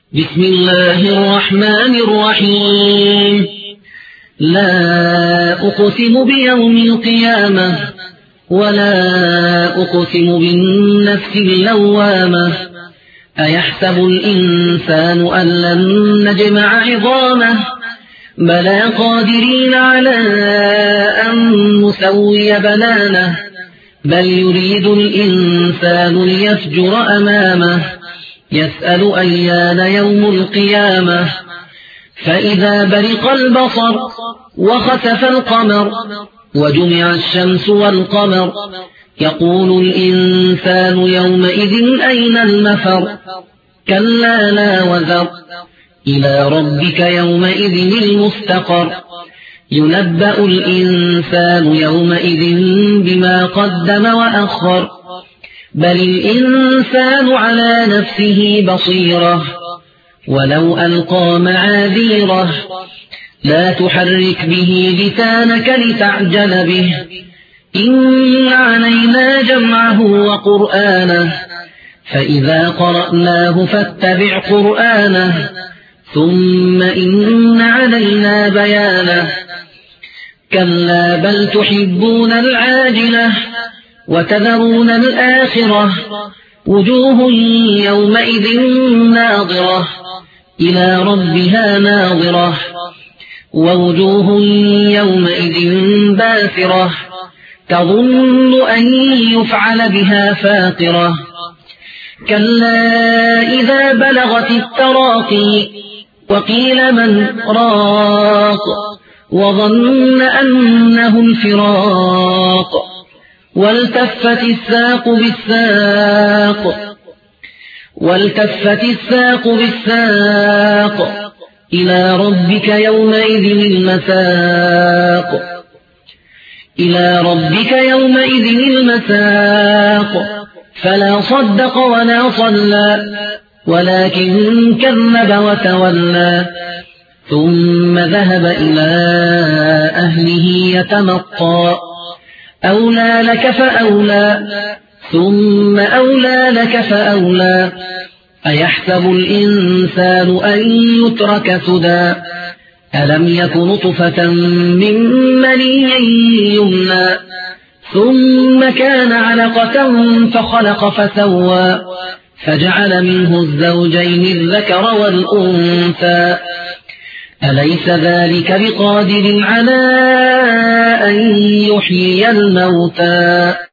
بسم الله الرحمن الرحيم. لا أقسم بيوم القيامة ولا أقسم بالنفس اللوامة. أيحسب الإنسان أن لن نجمع عظامه بلى قادرين على أن نسوي بنانه بل يريد الإنسان ليفجر أمامه يسأل أيان يوم القيامة. فإذا برق البصر وخسف القمر وجمع الشمس والقمر يقول الإنسان يومئذ أين المفر. كلا لا وزر إلى ربك يومئذ المستقر. ينبأ الإنسان يومئذ بما قدم وأخر بل الإنسان على نفسه بصيرة ولو ألقى معاذيره. لا تحرك به لسانك لتعجل به إن علينا جمعه وقرآنه فإذا قرأناه فاتبع قرآنه ثم إن علينا بيانه. كلا بل تحبون العاجلة وتذرون الآخرة وجوه يومئذ ناظرة إلى ربها ناظرة ووجوه يومئذ باسرة تظن أن يفعل بها فاقرة. كلا إذا بلغت التراقي وقيل من راق وظن أنه الفراق والتفت الساق بالساق إلى ربك يومئذ المساق. فلا صدق ولا صلى ولكن كذب وتولى ثم ذهب إلى أهله يتمطى. أولى لك فأولى ثم أولى لك فأولى. أيحسب الإنسان أن يترك سدى ألم يك نطفة من مني يمنى ثم كان علقة فخلق فسوى فجعل منه الزوجين الذكر والأنثى. أليس ذلك بقادر على أن يحيي الموتى.